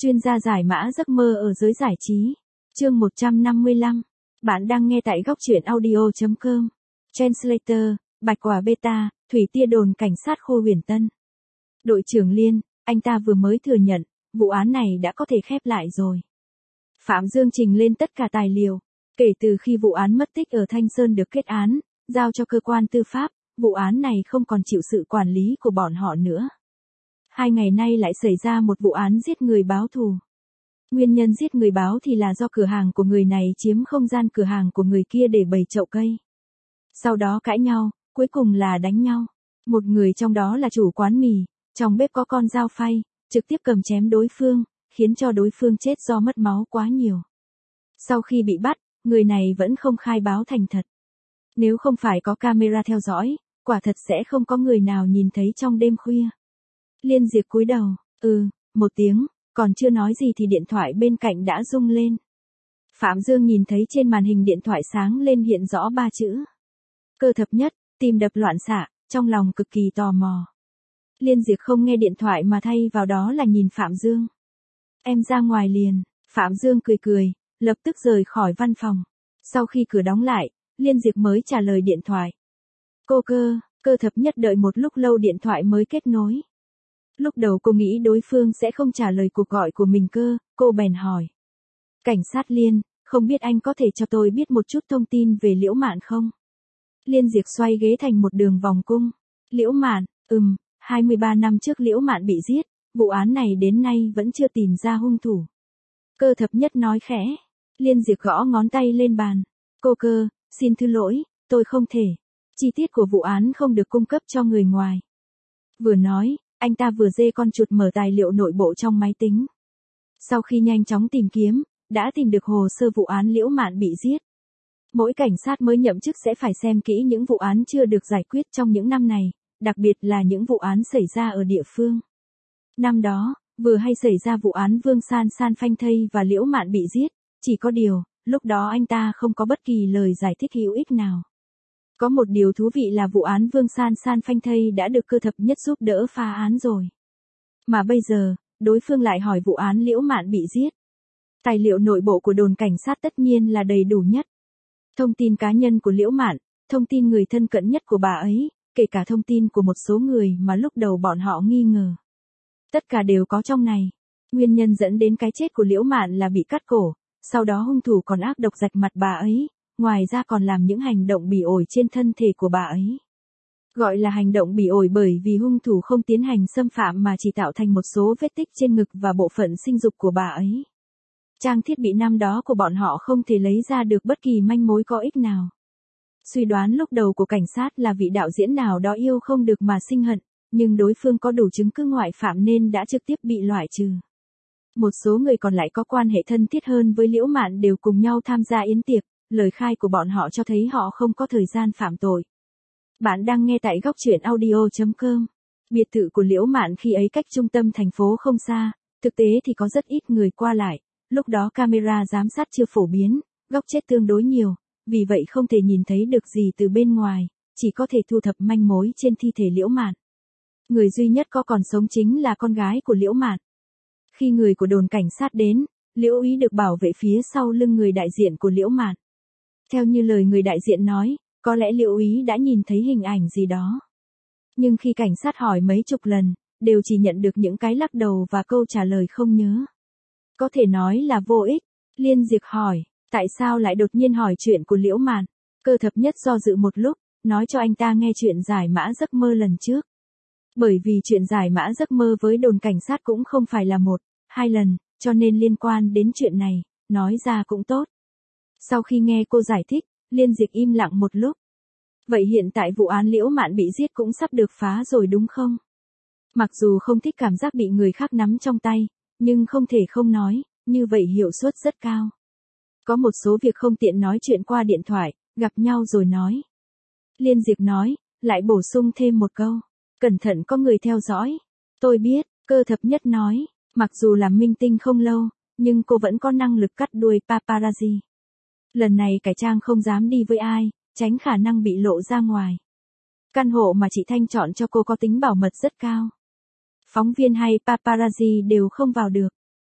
Chuyên gia giải mã giấc mơ ở giới giải trí. Chương 155. Bạn đang nghe tại góc truyện audio.com. Translator, Bạch Quả Beta, Thủy Tia đồn cảnh sát khu Huyền Tân. Đội trưởng Liên, anh ta vừa mới thừa nhận, vụ án này đã có thể khép lại rồi. Phạm Dương trình lên tất cả tài liệu. Kể từ khi vụ án mất tích ở Thanh Sơn được kết án, giao cho cơ quan tư pháp, vụ án này không còn chịu sự quản lý của bọn họ nữa. 2 ngày nay lại xảy ra một vụ án giết người báo thù. Nguyên nhân giết người báo thì là do cửa hàng của người này chiếm không gian cửa hàng của người kia để bày chậu cây. Sau đó cãi nhau, cuối cùng là đánh nhau. Một người trong đó là chủ quán mì, trong bếp có con dao phay, trực tiếp cầm chém đối phương, khiến cho đối phương chết do mất máu quá nhiều. Sau khi bị bắt, người này vẫn không khai báo thành thật. Nếu không phải có camera theo dõi, quả thật sẽ không có người nào nhìn thấy trong đêm khuya. Liên Diệp cúi đầu, một tiếng, còn chưa nói gì thì điện thoại bên cạnh đã rung lên. Phạm Dương nhìn thấy trên màn hình điện thoại sáng lên hiện rõ 3 chữ. Cơ thập nhất, tim đập loạn xạ, trong lòng cực kỳ tò mò. Liên Diệp không nghe điện thoại mà thay vào đó là nhìn Phạm Dương. Em ra ngoài liền, Phạm Dương cười cười, lập tức rời khỏi văn phòng. Sau khi cửa đóng lại, Liên Diệp mới trả lời điện thoại. Cơ thập nhất đợi một lúc lâu điện thoại mới kết nối. Lúc đầu cô nghĩ đối phương sẽ không trả lời cuộc gọi của mình cô bèn hỏi. Cảnh sát Liên, không biết anh có thể cho tôi biết một chút thông tin về Liễu Mạn không? Liên Diệp xoay ghế thành một đường vòng cung. Liễu Mạn, 23 năm trước Liễu Mạn bị giết, vụ án này đến nay vẫn chưa tìm ra hung thủ. Cơ thập nhất nói khẽ. Liên Diệp gõ ngón tay lên bàn. Cơ, xin thứ lỗi, tôi không thể. Chi tiết của vụ án không được cung cấp cho người ngoài. Vừa nói, anh ta vừa dê con chuột mở tài liệu nội bộ trong máy tính. Sau khi nhanh chóng tìm kiếm, đã tìm được hồ sơ vụ án Liễu Mạn bị giết. Mỗi cảnh sát mới nhậm chức sẽ phải xem kỹ những vụ án chưa được giải quyết trong những năm này, đặc biệt là những vụ án xảy ra ở địa phương. Năm đó, vừa hay xảy ra vụ án Vương San phanh thây và Liễu Mạn bị giết, chỉ có điều, lúc đó anh ta không có bất kỳ lời giải thích hữu ích nào. Có một điều thú vị là vụ án Vương San phanh thây đã được cơ thập nhất giúp đỡ phá án rồi. Mà bây giờ, đối phương lại hỏi vụ án Liễu Mạn bị giết. Tài liệu nội bộ của đồn cảnh sát tất nhiên là đầy đủ nhất. Thông tin cá nhân của Liễu Mạn, thông tin người thân cận nhất của bà ấy, kể cả thông tin của một số người mà lúc đầu bọn họ nghi ngờ. Tất cả đều có trong này. Nguyên nhân dẫn đến cái chết của Liễu Mạn là bị cắt cổ, sau đó hung thủ còn ác độc rạch mặt bà ấy. Ngoài ra còn làm những hành động bỉ ổi trên thân thể của bà ấy. Gọi là hành động bỉ ổi bởi vì hung thủ không tiến hành xâm phạm mà chỉ tạo thành một số vết tích trên ngực và bộ phận sinh dục của bà ấy. Trang thiết bị năm đó của bọn họ không thể lấy ra được bất kỳ manh mối có ích nào. Suy đoán lúc đầu của cảnh sát là vị đạo diễn nào đó yêu không được mà sinh hận, nhưng đối phương có đủ chứng cứ ngoại phạm nên đã trực tiếp bị loại trừ. Một số người còn lại có quan hệ thân thiết hơn với Liễu Mạn đều cùng nhau tham gia yến tiệc. Lời khai của bọn họ cho thấy họ không có thời gian phạm tội. Bạn đang nghe tại góc truyện audio.com. Biệt thự của Liễu Mạn khi ấy cách trung tâm thành phố không xa, thực tế thì có rất ít người qua lại, lúc đó camera giám sát chưa phổ biến, góc chết tương đối nhiều, vì vậy không thể nhìn thấy được gì từ bên ngoài, chỉ có thể thu thập manh mối trên thi thể Liễu Mạn. Người duy nhất có còn sống chính là con gái của Liễu Mạn. Khi người của đồn cảnh sát đến, Liễu Ý được bảo vệ phía sau lưng người đại diện của Liễu Mạn. Theo như lời người đại diện nói, có lẽ Liễu Ý đã nhìn thấy hình ảnh gì đó. Nhưng khi cảnh sát hỏi mấy chục lần, đều chỉ nhận được những cái lắc đầu và câu trả lời không nhớ. Có thể nói là vô ích. Liên Diệp hỏi, tại sao lại đột nhiên hỏi chuyện của Liễu Mạn? Cơ thập nhất do dự một lúc, nói cho anh ta nghe chuyện giải mã giấc mơ lần trước. Bởi vì chuyện giải mã giấc mơ với đồn cảnh sát cũng không phải là 1-2 lần, cho nên liên quan đến chuyện này, nói ra cũng tốt. Sau khi nghe cô giải thích, Liên Diệp im lặng một lúc. Vậy hiện tại vụ án Liễu Mạn bị giết cũng sắp được phá rồi đúng không? Mặc dù không thích cảm giác bị người khác nắm trong tay, nhưng không thể không nói, như vậy hiệu suất rất cao. Có một số việc không tiện nói chuyện qua điện thoại, gặp nhau rồi nói. Liên Diệp nói, lại bổ sung thêm một câu. Cẩn thận có người theo dõi. Tôi biết, cơ thập nhất nói, mặc dù làm minh tinh không lâu, nhưng cô vẫn có năng lực cắt đuôi paparazzi. Lần này cải trang không dám đi với ai, tránh khả năng bị lộ ra ngoài. Căn hộ mà chị Thanh chọn cho cô có tính bảo mật rất cao. Phóng viên hay paparazzi đều không vào được.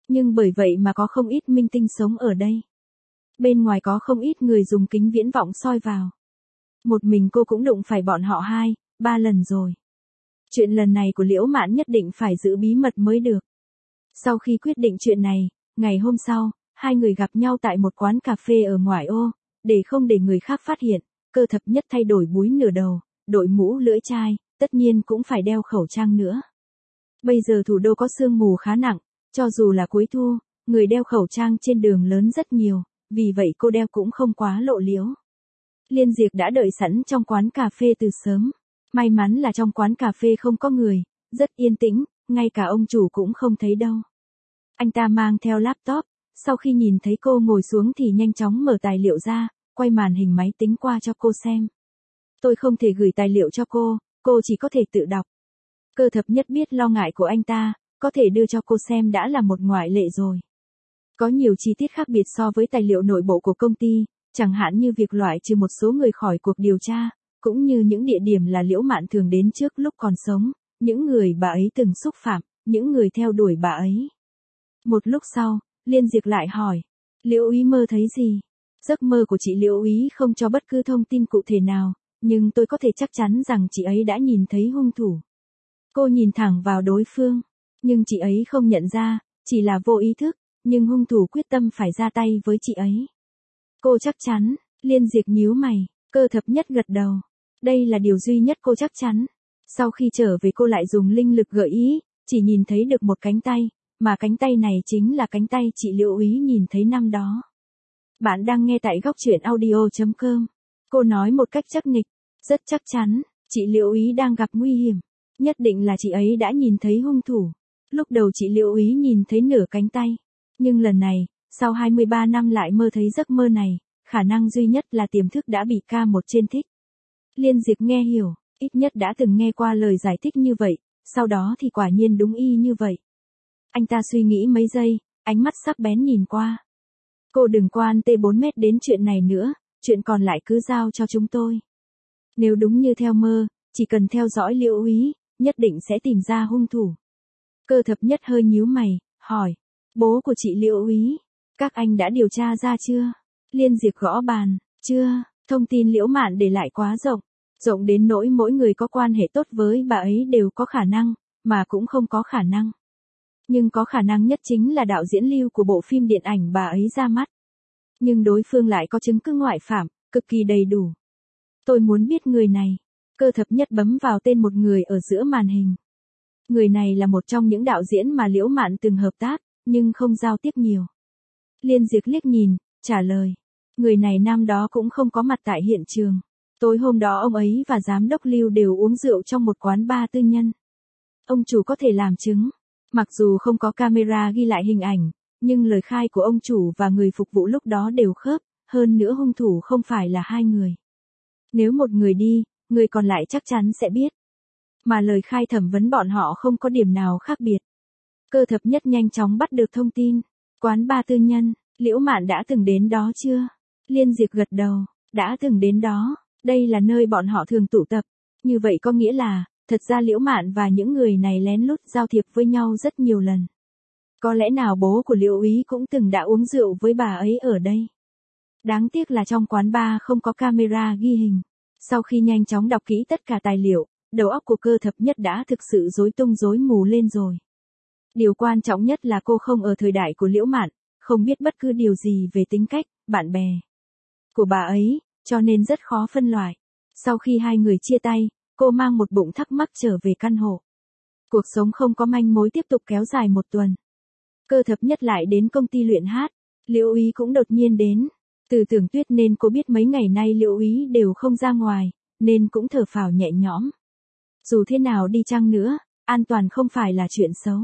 Nhưng bởi vậy mà có không ít minh tinh sống ở đây. Bên ngoài có không ít người dùng kính viễn vọng soi vào. Một mình cô cũng đụng phải bọn họ 2-3 lần rồi. Chuyện lần này của Liễu Mạn nhất định phải giữ bí mật mới được. Sau khi quyết định chuyện này, ngày hôm sau, hai người gặp nhau tại một quán cà phê ở ngoại ô, để không để người khác phát hiện, Cơ Thập Nhất thay đổi búi nửa đầu, đội mũ lưỡi chai, tất nhiên cũng phải đeo khẩu trang nữa. Bây giờ thủ đô có sương mù khá nặng, cho dù là cuối thu, người đeo khẩu trang trên đường lớn rất nhiều, vì vậy cô đeo cũng không quá lộ liễu. Liên Diệp đã đợi sẵn trong quán cà phê từ sớm. May mắn là trong quán cà phê không có người, rất yên tĩnh, ngay cả ông chủ cũng không thấy đâu. Anh ta mang theo laptop, sau khi nhìn thấy cô ngồi xuống thì nhanh chóng mở tài liệu ra, quay màn hình máy tính qua cho cô xem. Tôi không thể gửi tài liệu cho cô chỉ có thể tự đọc. Cơ Thập Nhất biết lo ngại của anh ta, có thể đưa cho cô xem đã là một ngoại lệ rồi. Có nhiều chi tiết khác biệt so với tài liệu nội bộ của công ty, chẳng hạn như việc loại trừ một số người khỏi cuộc điều tra, cũng như những địa điểm là Liễu Mạn thường đến trước lúc còn sống, những người bà ấy từng xúc phạm, những người theo đuổi bà ấy. Một lúc sau, Liên Diệp lại hỏi, Liễu Úy mơ thấy gì? Giấc mơ của chị Liễu Úy không cho bất cứ thông tin cụ thể nào, nhưng tôi có thể chắc chắn rằng chị ấy đã nhìn thấy hung thủ. Cô nhìn thẳng vào đối phương, nhưng chị ấy không nhận ra, chỉ là vô ý thức, nhưng hung thủ quyết tâm phải ra tay với chị ấy. Cô chắc chắn, Liên Diệp nhíu mày, Cơ Thập Nhất gật đầu. Đây là điều duy nhất cô chắc chắn. Sau khi trở về cô lại dùng linh lực gợi ý, chỉ nhìn thấy được một cánh tay, mà cánh tay này chính là cánh tay chị Liễu Úy nhìn thấy năm đó. Bạn đang nghe tại góc truyện audio.com. Cô nói một cách chắc nịch, rất chắc chắn, chị Liễu Úy đang gặp nguy hiểm. Nhất định là chị ấy đã nhìn thấy hung thủ. Lúc đầu chị Liễu Úy nhìn thấy nửa cánh tay. Nhưng lần này, sau 23 năm lại mơ thấy giấc mơ này, khả năng duy nhất là tiềm thức đã bị K1 trên thích. Liên Diệp nghe hiểu, ít nhất đã từng nghe qua lời giải thích như vậy, sau đó thì quả nhiên đúng y như vậy. Anh ta suy nghĩ mấy giây, ánh mắt sắc bén nhìn qua. Cô đừng quan tê 4 mét đến chuyện này nữa, chuyện còn lại cứ giao cho chúng tôi. Nếu đúng như theo mơ, chỉ cần theo dõi Liễu Úy, nhất định sẽ tìm ra hung thủ. Cơ Thập Nhất hơi nhíu mày, hỏi, bố của chị Liễu Úy, các anh đã điều tra ra chưa? Liên Diệp gõ bàn, chưa, thông tin Liễu Mạn để lại quá rộng đến nỗi mỗi người có quan hệ tốt với bà ấy đều có khả năng, mà cũng không có khả năng. Nhưng có khả năng nhất chính là đạo diễn Lưu của bộ phim điện ảnh bà ấy ra mắt. Nhưng đối phương lại có chứng cứ ngoại phạm, cực kỳ đầy đủ. Tôi muốn biết người này. Cơ Thập Nhất bấm vào tên một người ở giữa màn hình. Người này là một trong những đạo diễn mà Liễu Mạn từng hợp tác, nhưng không giao tiếp nhiều. Liên Diệp liếc nhìn, trả lời. Người này năm đó cũng không có mặt tại hiện trường. Tối hôm đó ông ấy và giám đốc Lưu đều uống rượu trong một quán bar tư nhân. Ông chủ có thể làm chứng. Mặc dù không có camera ghi lại hình ảnh, nhưng lời khai của ông chủ và người phục vụ lúc đó đều khớp, hơn nữa hung thủ không phải là hai người. Nếu một người đi, người còn lại chắc chắn sẽ biết. Mà lời khai thẩm vấn bọn họ không có điểm nào khác biệt. Cơ Thập Nhất nhanh chóng bắt được thông tin. Quán bar tư nhân, Liễu Mạn đã từng đến đó chưa? Liên Diệp gật đầu, đã từng đến đó, đây là nơi bọn họ thường tụ tập. Như vậy có nghĩa là, thật ra Liễu Mạn và những người này lén lút giao thiệp với nhau rất nhiều lần. Có lẽ nào bố của Liễu Úy cũng từng đã uống rượu với bà ấy ở đây. Đáng tiếc là trong quán bar không có camera ghi hình. Sau khi nhanh chóng đọc kỹ tất cả tài liệu, đầu óc của Cơ Thập Nhất đã thực sự rối tung rối mù lên rồi. Điều quan trọng nhất là cô không ở thời đại của Liễu Mạn, không biết bất cứ điều gì về tính cách, bạn bè của bà ấy, cho nên rất khó phân loại. Sau khi hai người chia tay, cô mang một bụng thắc mắc trở về căn hộ. Cuộc sống không có manh mối tiếp tục kéo dài một tuần. Cơ Thập Nhất lại đến công ty luyện hát, Liễu Úy cũng đột nhiên đến. Từ Tưởng Tuyết nên cô biết mấy ngày nay Liễu Úy đều không ra ngoài, nên cũng thở phào nhẹ nhõm. Dù thế nào đi chăng nữa, an toàn không phải là chuyện xấu.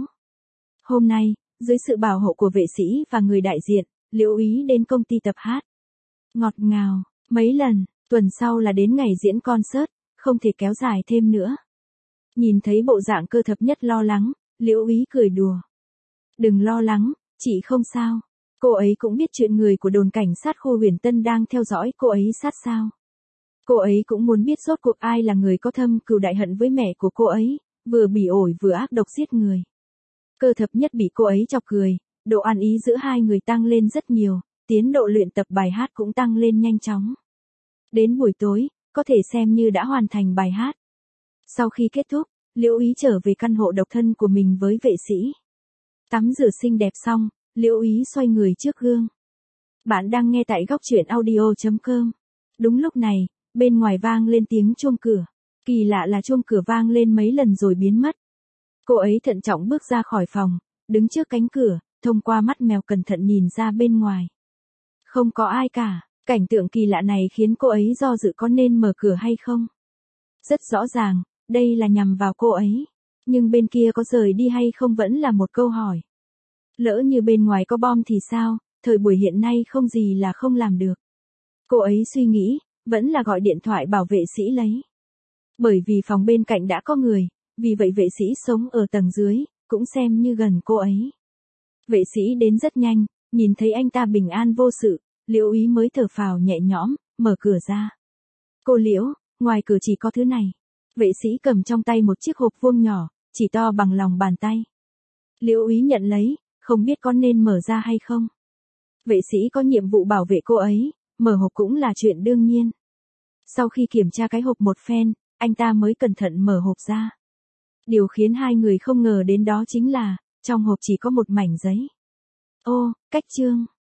Hôm nay, dưới sự bảo hộ của vệ sĩ và người đại diện, Liễu Úy đến công ty tập hát. Ngọt ngào, mấy lần, tuần sau là đến ngày diễn concert, không thể kéo dài thêm nữa. Nhìn thấy bộ dạng Cơ Thập Nhất lo lắng, Liễu Úy cười đùa. Đừng lo lắng, chị không sao. Cô ấy cũng biết chuyện người của đồn cảnh sát khu Huyền Tân đang theo dõi cô ấy sát sao. Cô ấy cũng muốn biết rốt cuộc ai là người có thâm cừu đại hận với mẹ của cô ấy, vừa bỉ ổi vừa ác độc giết người. Cơ Thập Nhất bị cô ấy chọc cười, Độ ăn ý giữa hai người tăng lên rất nhiều, tiến độ luyện tập bài hát cũng tăng lên nhanh chóng. Đến buổi tối, có thể xem như đã hoàn thành bài hát. Sau khi kết thúc, Liễu Ý trở về căn hộ độc thân của mình với vệ sĩ. Tắm rửa xinh đẹp xong, Liễu Ý xoay người trước gương. Bạn đang nghe tại góc truyện audio.com. Đúng lúc này, bên ngoài vang lên tiếng chuông cửa. Kỳ lạ là chuông cửa vang lên mấy lần rồi biến mất. Cô ấy thận trọng bước ra khỏi phòng, đứng trước cánh cửa, thông qua mắt mèo cẩn thận nhìn ra bên ngoài. Không có ai cả, cảnh tượng kỳ lạ này khiến cô ấy do dự có nên mở cửa hay không. Rất rõ ràng, đây là nhằm vào cô ấy. Nhưng bên kia có rời đi hay không vẫn là một câu hỏi. Lỡ như bên ngoài có bom thì sao, thời buổi hiện nay không gì là không làm được. Cô ấy suy nghĩ, vẫn là gọi điện thoại bảo vệ sĩ lấy. Bởi vì phòng bên cạnh đã có người, vì vậy vệ sĩ sống ở tầng dưới, cũng xem như gần cô ấy. Vệ sĩ đến rất nhanh, nhìn thấy anh ta bình an vô sự, Liễu Ý mới thở phào nhẹ nhõm, mở cửa ra. Cô Liễu, ngoài cửa chỉ có thứ này. Vệ sĩ cầm trong tay một chiếc hộp vuông nhỏ, chỉ to bằng lòng bàn tay. Liễu Ý nhận lấy, không biết có nên mở ra hay không. Vệ sĩ có nhiệm vụ bảo vệ cô ấy, mở hộp cũng là chuyện đương nhiên. Sau khi kiểm tra cái hộp một phen, anh ta mới cẩn thận mở hộp ra. Điều khiến hai người không ngờ đến đó chính là, trong hộp chỉ có một mảnh giấy. Ô, cách chương.